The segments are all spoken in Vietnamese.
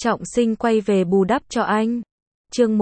Trọng Sinh quay về bù đắp cho anh. Chương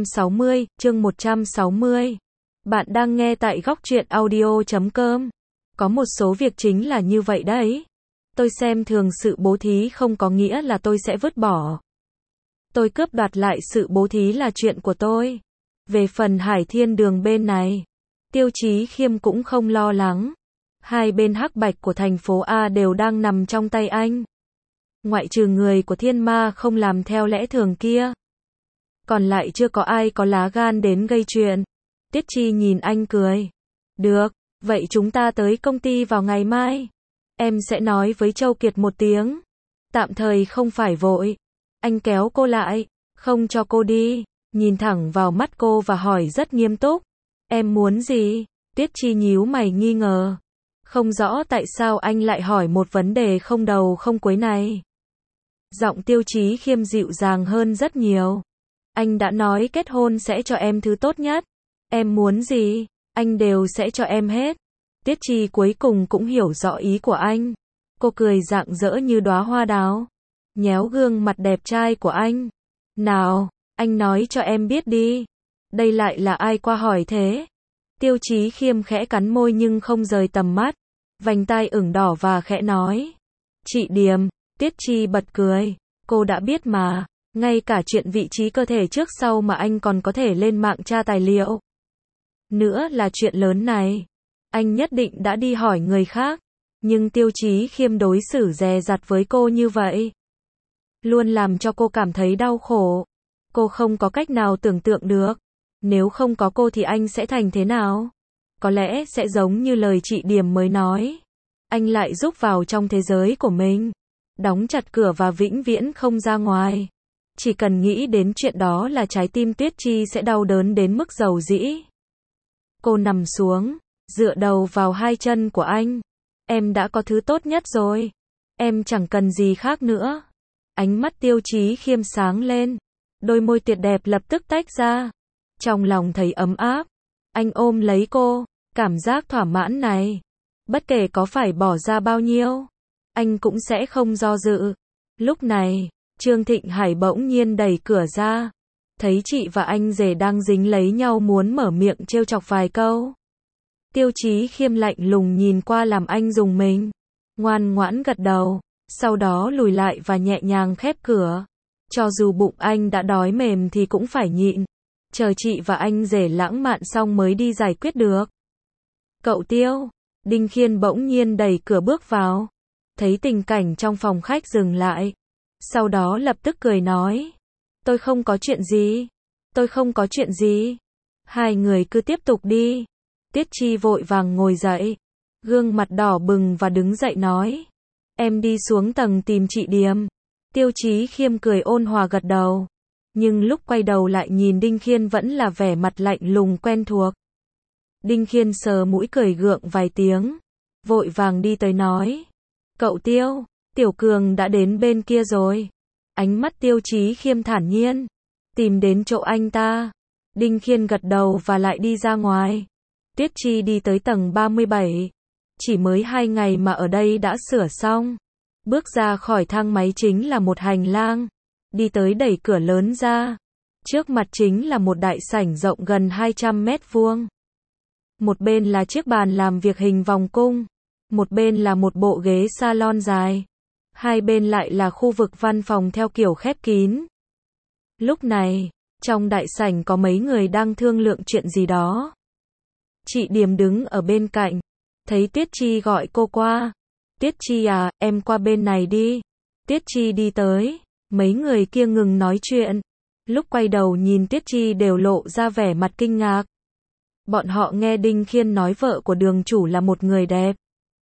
160. Bạn đang nghe tại goctruyện audio.com. Có một số việc chính là như vậy đấy. Tôi xem thường sự bố thí không có nghĩa là tôi sẽ vứt bỏ. Tôi cướp đoạt lại sự bố thí là chuyện của tôi. Về phần Hải Thiên Đường bên này, Tiêu Chí Khiêm cũng không lo lắng. Hai bên hắc bạch của thành phố A đều đang nằm trong tay anh. Ngoại trừ người của Thiên Ma không làm theo lẽ thường kia, còn lại chưa có ai có lá gan đến gây chuyện. Tiết Chi nhìn anh cười. Được, vậy chúng ta tới công ty vào ngày mai. Em sẽ nói với Châu Kiệt một tiếng. Tạm thời không phải vội. Anh kéo cô lại, không cho cô đi, nhìn thẳng vào mắt cô và hỏi rất nghiêm túc. Em muốn gì? Tiết Chi nhíu mày nghi ngờ. Không rõ tại sao anh lại hỏi một vấn đề không đầu không cuối này. Giọng Tiêu Chí Khiêm dịu dàng hơn rất nhiều. Anh đã nói kết hôn sẽ cho em thứ tốt nhất. Em muốn gì, anh đều sẽ cho em hết. Tiết Chi cuối cùng cũng hiểu rõ ý của anh. Cô cười rạng rỡ như đóa hoa đào, nhéo gương mặt đẹp trai của anh. Nào, anh nói cho em biết đi. Đây lại là ai qua hỏi thế? Tiêu Chí Khiêm khẽ cắn môi nhưng không rời tầm mắt. Vành tai ửng đỏ và khẽ nói. Chị Điềm. Tiết Chi bật cười. Cô đã biết mà. Ngay cả chuyện vị trí cơ thể trước sau mà anh còn có thể lên mạng tra tài liệu. Nữa là chuyện lớn này. Anh nhất định đã đi hỏi người khác. Nhưng Tiêu Chí Khiêm đối xử dè dặt với cô như vậy, luôn làm cho cô cảm thấy đau khổ. Cô không có cách nào tưởng tượng được. Nếu không có cô thì anh sẽ thành thế nào? Có lẽ sẽ giống như lời chị Điềm mới nói. Anh lại rúc vào trong thế giới của mình, đóng chặt cửa và vĩnh viễn không ra ngoài. Chỉ cần nghĩ đến chuyện đó là trái tim Tuyết Chi sẽ đau đớn đến mức dầu dĩ. Cô nằm xuống, dựa đầu vào hai chân của anh. Em đã có thứ tốt nhất rồi. Em chẳng cần gì khác nữa. Ánh mắt Tiêu Chí Khiêm sáng lên. Đôi môi tuyệt đẹp lập tức tách ra. Trong lòng thấy ấm áp. Anh ôm lấy cô. Cảm giác thỏa mãn này, bất kể có phải bỏ ra bao nhiêu, anh cũng sẽ không do dự. Lúc này, Trương Thịnh Hải bỗng nhiên đẩy cửa ra. Thấy chị và anh rể đang dính lấy nhau muốn mở miệng trêu chọc vài câu. Tiêu Chí Khiêm lạnh lùng nhìn qua làm anh rùng mình. Ngoan ngoãn gật đầu. Sau đó lùi lại và nhẹ nhàng khép cửa. Cho dù bụng anh đã đói mềm thì cũng phải nhịn. Chờ chị và anh rể lãng mạn xong mới đi giải quyết được. Cậu Tiêu. Đinh Khiên bỗng nhiên đẩy cửa bước vào. Thấy tình cảnh trong phòng khách dừng lại. Sau đó lập tức cười nói. Tôi không có chuyện gì. Tôi không có chuyện gì. Hai người cứ tiếp tục đi. Tiết Chi vội vàng ngồi dậy. Gương mặt đỏ bừng và đứng dậy nói. Em đi xuống tầng tìm chị Điềm. Tiêu Chí Khiêm cười ôn hòa gật đầu. Nhưng lúc quay đầu lại nhìn Đinh Khiên vẫn là vẻ mặt lạnh lùng quen thuộc. Đinh Khiên sờ mũi cười gượng vài tiếng. Vội vàng đi tới nói. Cậu Tiêu, Tiểu Cường đã đến bên kia rồi. Ánh mắt Tiêu Chí Khiêm thản nhiên. Tìm đến chỗ anh ta. Đinh Khiên gật đầu và lại đi ra ngoài. Tiết Chi đi tới tầng 37. Chỉ mới 2 ngày mà ở đây đã sửa xong. Bước ra khỏi thang máy chính là một hành lang. Đi tới đẩy cửa lớn ra. Trước mặt chính là một đại sảnh rộng gần 200 mét vuông. Một bên là chiếc bàn làm việc hình vòng cung. Một bên là một bộ ghế salon dài. Hai bên lại là khu vực văn phòng theo kiểu khép kín. Lúc này, trong đại sảnh có mấy người đang thương lượng chuyện gì đó. Chị Điềm đứng ở bên cạnh. Thấy Tiết Chi gọi cô qua. Tiết Chi à, em qua bên này đi. Tiết Chi đi tới. Mấy người kia ngừng nói chuyện. Lúc quay đầu nhìn Tiết Chi đều lộ ra vẻ mặt kinh ngạc. Bọn họ nghe Đinh Khiên nói vợ của đường chủ là một người đẹp.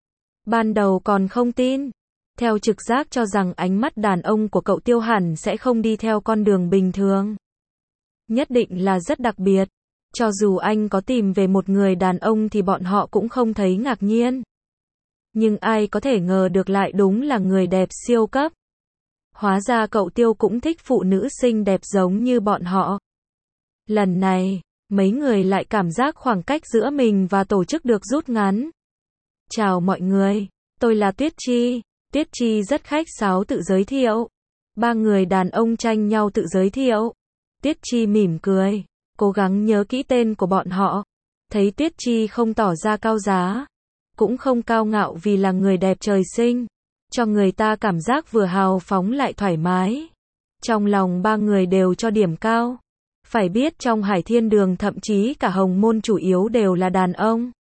Ban đầu còn không tin. Theo trực giác cho rằng ánh mắt đàn ông của cậu Tiêu hẳn sẽ không đi theo con đường bình thường. Nhất định là rất đặc biệt. Cho dù anh có tìm về một người đàn ông thì bọn họ cũng không thấy ngạc nhiên. Nhưng ai có thể ngờ được lại đúng là người đẹp siêu cấp. Hóa ra cậu Tiêu cũng thích phụ nữ xinh đẹp giống như bọn họ. Lần này, mấy người lại cảm giác khoảng cách giữa mình và tổ chức được rút ngắn. Chào mọi người, tôi là Tuyết Chi. Tuyết Chi rất khách sáo tự giới thiệu. Ba người đàn ông tranh nhau tự giới thiệu. Tuyết Chi mỉm cười, cố gắng nhớ kỹ tên của bọn họ. Thấy Tuyết Chi không tỏ ra cao giá, cũng không cao ngạo vì là người đẹp trời sinh, cho người ta cảm giác vừa hào phóng lại thoải mái. Trong lòng ba người đều cho điểm cao. Phải biết trong Hải Thiên Đường thậm chí cả Hồng Môn chủ yếu đều là đàn ông.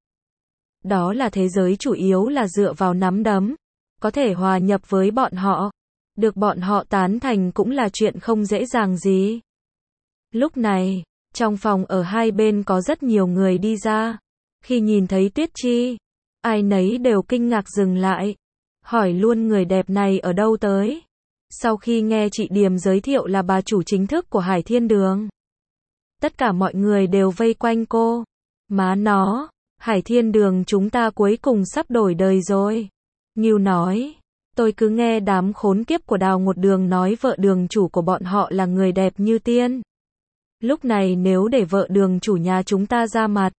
Đó là thế giới chủ yếu là dựa vào nắm đấm. Có thể hòa nhập với bọn họ, được bọn họ tán thành cũng là chuyện không dễ dàng gì. Lúc này, trong phòng ở hai bên có rất nhiều người đi ra. Khi nhìn thấy Tuyết Chi, ai nấy đều kinh ngạc dừng lại. Hỏi luôn người đẹp này ở đâu tới. Sau khi nghe chị Điềm giới thiệu là bà chủ chính thức của Hải Thiên Đường, tất cả mọi người đều vây quanh cô. Má nó, Hải Thiên Đường chúng ta cuối cùng sắp đổi đời rồi. Ngưu nói, tôi cứ nghe đám khốn kiếp của Đào Ngột Đường nói vợ đường chủ của bọn họ là người đẹp như tiên. Lúc này nếu để vợ đường chủ nhà chúng ta ra mặt,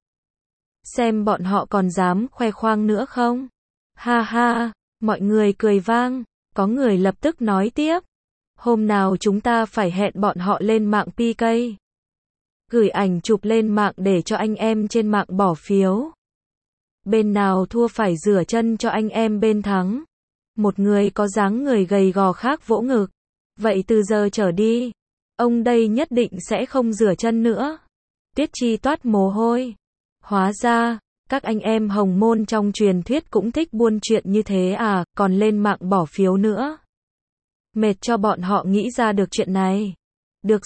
xem bọn họ còn dám khoe khoang nữa không? Ha ha, mọi người cười vang, có người lập tức nói tiếp. Hôm nào chúng ta phải hẹn bọn họ lên mạng PK. Gửi ảnh chụp lên mạng để cho anh em trên mạng bỏ phiếu. Bên nào thua phải rửa chân cho anh em bên thắng. Một người có dáng người gầy gò khác vỗ ngực. Vậy từ giờ trở đi, ông đây nhất định sẽ không rửa chân nữa. Tuyết Chi toát mồ hôi. Hóa ra, các anh em Hồng Môn trong truyền thuyết cũng thích buôn chuyện như thế à, còn lên mạng bỏ phiếu nữa. Mệt cho bọn họ nghĩ ra được chuyện này. Được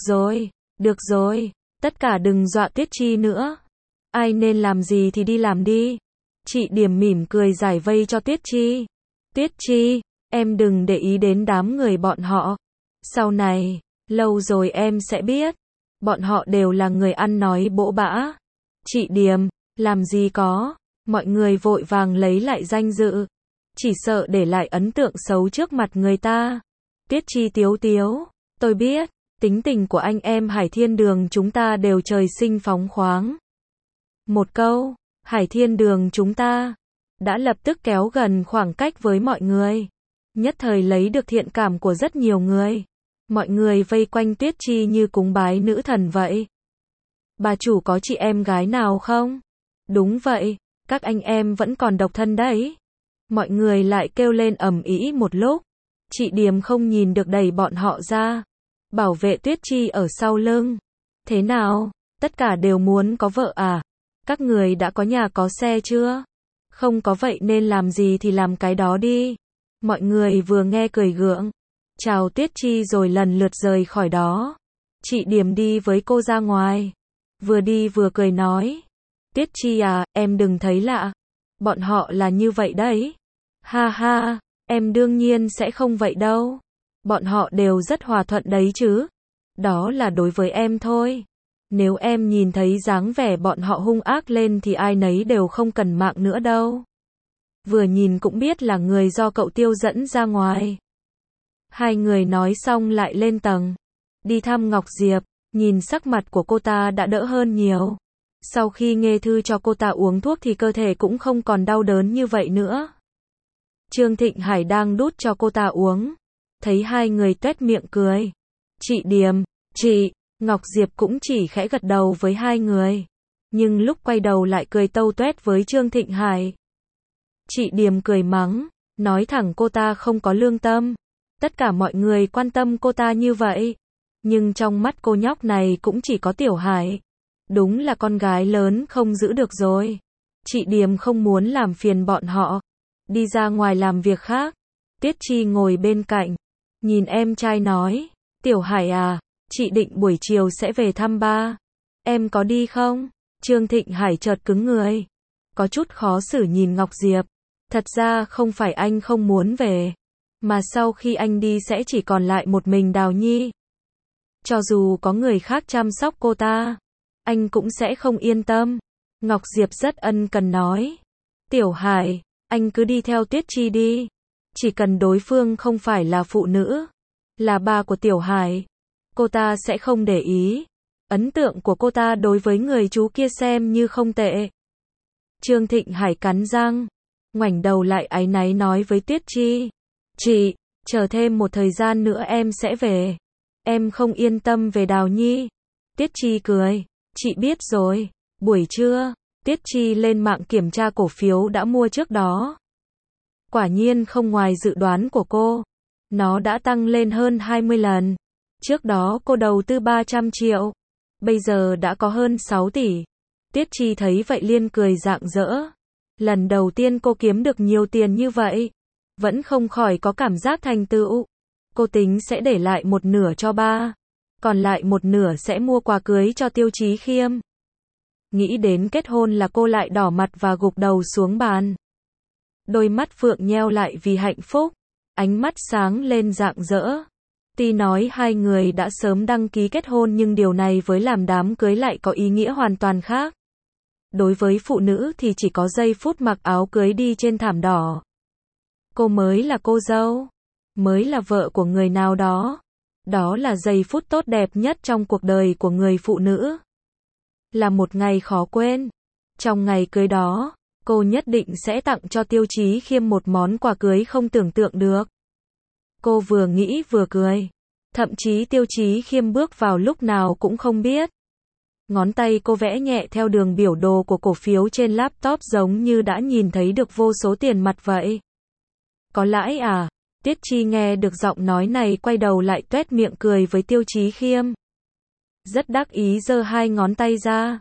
rồi, tất cả đừng dọa Tuyết Chi nữa. Ai nên làm gì thì đi làm đi. Chị Điềm mỉm cười giải vây cho Tuyết Chi. Tuyết Chi, em đừng để ý đến đám người bọn họ. Sau này, lâu rồi em sẽ biết. Bọn họ đều là người ăn nói bỗ bã. Chị Điềm, làm gì có. Mọi người vội vàng lấy lại danh dự. Chỉ sợ để lại ấn tượng xấu trước mặt người ta. Tuyết Chi tiếu tiếu. Tôi biết, tính tình của anh em Hải Thiên Đường chúng ta đều trời sinh phóng khoáng. Một câu, Hải Thiên Đường chúng ta đã lập tức kéo gần khoảng cách với mọi người. Nhất thời lấy được thiện cảm của rất nhiều người. Mọi người vây quanh Tuyết Chi như cúng bái nữ thần vậy. Bà chủ có chị em gái nào không? Đúng vậy, các anh em vẫn còn độc thân đấy. Mọi người lại kêu lên ầm ĩ một lúc. Chị Điềm không nhìn được đẩy bọn họ ra. Bảo vệ Tuyết Chi ở sau lưng. Thế nào? Tất cả đều muốn có vợ à? Các người đã có nhà có xe chưa? Không có vậy nên làm gì thì làm cái đó đi. Mọi người vừa nghe cười gượng. Chào Tuyết Chi rồi lần lượt rời khỏi đó. Chị Điềm đi với cô ra ngoài. Vừa đi vừa cười nói. Tuyết Chi à, em đừng thấy lạ. Bọn họ là như vậy đấy. Ha ha, em đương nhiên sẽ không vậy đâu. Bọn họ đều rất hòa thuận đấy chứ. Đó là đối với em thôi. Nếu em nhìn thấy dáng vẻ bọn họ hung ác lên thì ai nấy đều không cần mạng nữa đâu. Vừa nhìn cũng biết là người do cậu Tiêu dẫn ra ngoài. Hai người nói xong lại lên tầng. Đi thăm Ngọc Diệp, nhìn sắc mặt của cô ta đã đỡ hơn nhiều. Sau khi nghe thư cho cô ta uống thuốc thì cơ thể cũng không còn đau đớn như vậy nữa. Trương Thịnh Hải đang đút cho cô ta uống. Thấy hai người tuét miệng cười. Chị Điềm, chị, Ngọc Diệp cũng chỉ khẽ gật đầu với hai người. Nhưng lúc quay đầu lại cười tâu tuét với Trương Thịnh Hải. Chị Điềm cười mắng, nói thẳng cô ta không có lương tâm. Tất cả mọi người quan tâm cô ta như vậy. Nhưng trong mắt cô nhóc này cũng chỉ có Tiểu Hải. Đúng là con gái lớn không giữ được rồi. Chị Điềm không muốn làm phiền bọn họ. Đi ra ngoài làm việc khác. Tuyết Chi ngồi bên cạnh. Nhìn em trai nói. Tiểu Hải à, chị định buổi chiều sẽ về thăm ba. Em có đi không? Trương Thịnh Hải chợt cứng người. Có chút khó xử nhìn Ngọc Diệp. Thật ra không phải anh không muốn về. Mà sau khi anh đi sẽ chỉ còn lại một mình Đào Nhi. Cho dù có người khác chăm sóc cô ta, anh cũng sẽ không yên tâm. Ngọc Diệp rất ân cần nói. Tiểu Hải, anh cứ đi theo Tuyết Chi đi. Chỉ cần đối phương không phải là phụ nữ, là ba của Tiểu Hải, cô ta sẽ không để ý. Ấn tượng của cô ta đối với người chú kia xem như không tệ. Trương Thịnh Hải cắn răng, ngoảnh đầu lại áy náy nói với Tuyết Chi. chờ thêm một thời gian nữa em sẽ về. Em không yên tâm về Đào Nhi. Tiết Chi cười. Chị biết rồi. Buổi trưa, Tiết Chi lên mạng kiểm tra cổ phiếu đã mua trước đó. Quả nhiên không ngoài dự đoán của cô. Nó đã tăng lên hơn 20 lần. Trước đó cô đầu tư 300 triệu. Bây giờ đã có hơn 6 tỷ. Tiết Chi thấy vậy liền cười rạng rỡ. Lần đầu tiên cô kiếm được nhiều tiền như vậy. Vẫn không khỏi có cảm giác thành tựu. Cô tính sẽ để lại một nửa cho ba. Còn lại một nửa sẽ mua quà cưới cho Tiêu Chí Khiêm. Nghĩ đến kết hôn là cô lại đỏ mặt và gục đầu xuống bàn. Đôi mắt Phượng nheo lại vì hạnh phúc. Ánh mắt sáng lên rạng rỡ. Tuy nói hai người đã sớm đăng ký kết hôn nhưng điều này với làm đám cưới lại có ý nghĩa hoàn toàn khác. Đối với phụ nữ thì chỉ có giây phút mặc áo cưới đi trên thảm đỏ. Cô mới là cô dâu. Mới là vợ của người nào đó. Đó là giây phút tốt đẹp nhất trong cuộc đời của người phụ nữ. Là một ngày khó quên. Trong ngày cưới đó, cô nhất định sẽ tặng cho Tiêu Chí Khiêm một món quà cưới không tưởng tượng được. Cô vừa nghĩ vừa cười. Thậm chí Tiêu Chí Khiêm bước vào lúc nào cũng không biết. Ngón tay cô vẽ nhẹ theo đường biểu đồ của cổ phiếu trên laptop giống như đã nhìn thấy được vô số tiền mặt vậy. Có lãi à? Tiết Chi nghe được giọng nói này quay đầu lại tuét miệng cười với Tiêu Chí Khiêm. Rất đắc ý giơ hai ngón tay ra.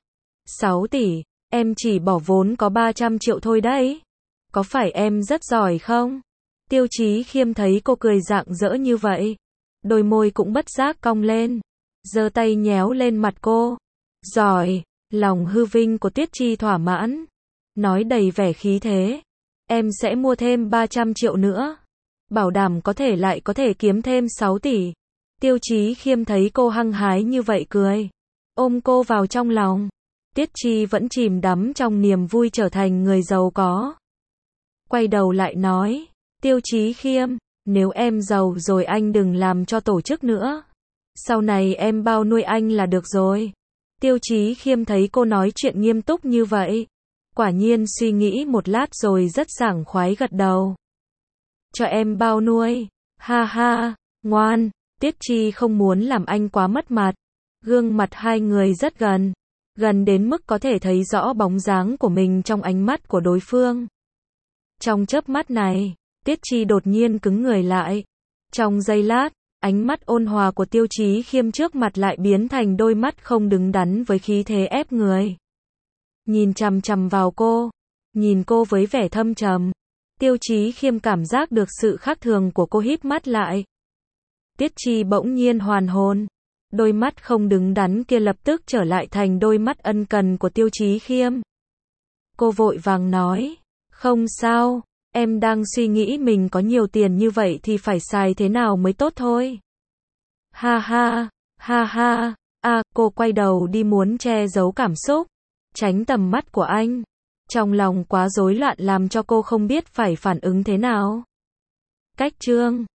6 tỷ, em chỉ bỏ vốn có 300 triệu thôi đấy. Có phải em rất giỏi không? Tiêu Chí Khiêm thấy cô cười rạng rỡ như vậy. Đôi môi cũng bất giác cong lên. Giơ tay nhéo lên mặt cô. Giỏi, lòng hư vinh của Tiết Chi thỏa mãn. Nói đầy vẻ khí thế. Em sẽ mua thêm 300 triệu nữa. Bảo đảm có thể kiếm thêm 6 tỷ. Tiêu Chí Khiêm thấy cô hăng hái như vậy cười. Ôm cô vào trong lòng. Tiết Chi vẫn chìm đắm trong niềm vui trở thành người giàu có. Quay đầu lại nói. Tiêu Chí Khiêm, nếu em giàu rồi anh đừng làm cho tổ chức nữa. Sau này em bao nuôi anh là được rồi. Tiêu Chí Khiêm thấy cô nói chuyện nghiêm túc như vậy. Quả nhiên suy nghĩ một lát rồi rất sảng khoái gật đầu. Cho em bao nuôi. Ha ha, ngoan. Tiết Chi không muốn làm anh quá mất mặt. Gương mặt hai người rất gần. Gần đến mức có thể thấy rõ bóng dáng của mình trong ánh mắt của đối phương. Trong chớp mắt này, Tiết Chi đột nhiên cứng người lại. Trong giây lát, ánh mắt ôn hòa của Tiêu Chí Khiêm trước mặt lại biến thành đôi mắt không đứng đắn với khí thế ép người. Nhìn chằm chằm vào cô, nhìn cô với vẻ thâm trầm. Tiêu Chí Khiêm cảm giác được sự khác thường của cô híp mắt lại. Tiết Chi bỗng nhiên hoàn hồn. Đôi mắt không đứng đắn kia lập tức trở lại thành đôi mắt ân cần của Tiêu Chí Khiêm. Cô vội vàng nói, không sao, em đang suy nghĩ mình có nhiều tiền như vậy thì phải xài thế nào mới tốt thôi. Ha ha, cô quay đầu đi muốn che giấu cảm xúc, tránh tầm mắt của anh. Trong lòng quá rối loạn làm cho cô không biết phải phản ứng thế nào. Cách chương